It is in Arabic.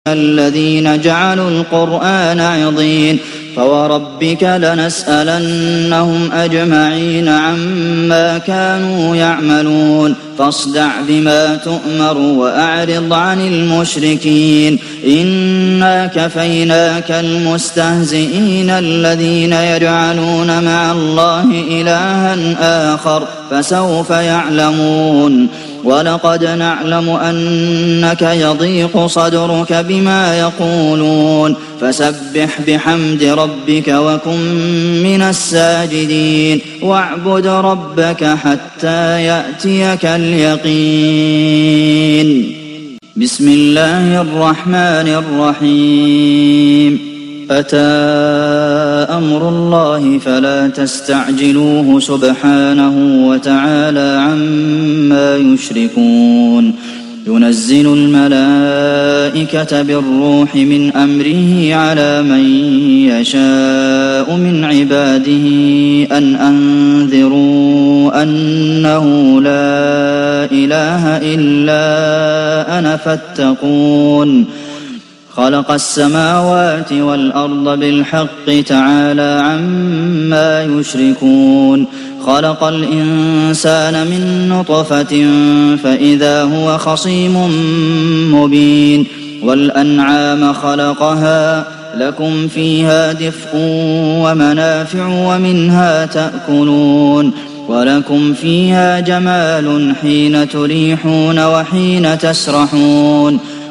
الذين جعلوا القرآن عضين فوربك لنسألنهم أجمعين عما كانوا يعملون فاصدع بما تؤمر وأعرض عن المشركين إنا كفيناك المستهزئين الذين يجعلون مع الله إلها آخر فسوف يعلمون ولقد نعلم أنك يضيق صدرك بما يقولون فسبح بحمد ربك وكن من الساجدين واعبد ربك حتى يأتيك اليقين. بسم الله الرحمن الرحيم. أتى أمر الله فلا تستعجلوه سبحانه وتعالى عما يشركون ينزل الملائكة بالروح من أمره على من يشاء من عباده أن أنذروا أنه لا إله إلا أنا فاتقون خلق السماوات والأرض بالحق تعالى عما يشركون خلق الإنسان من نطفة فإذا هو خصيم مبين والأنعام خلقها لكم فيها دفء ومنافع ومنها تأكلون ولكم فيها جمال حين تريحون وحين تسرحون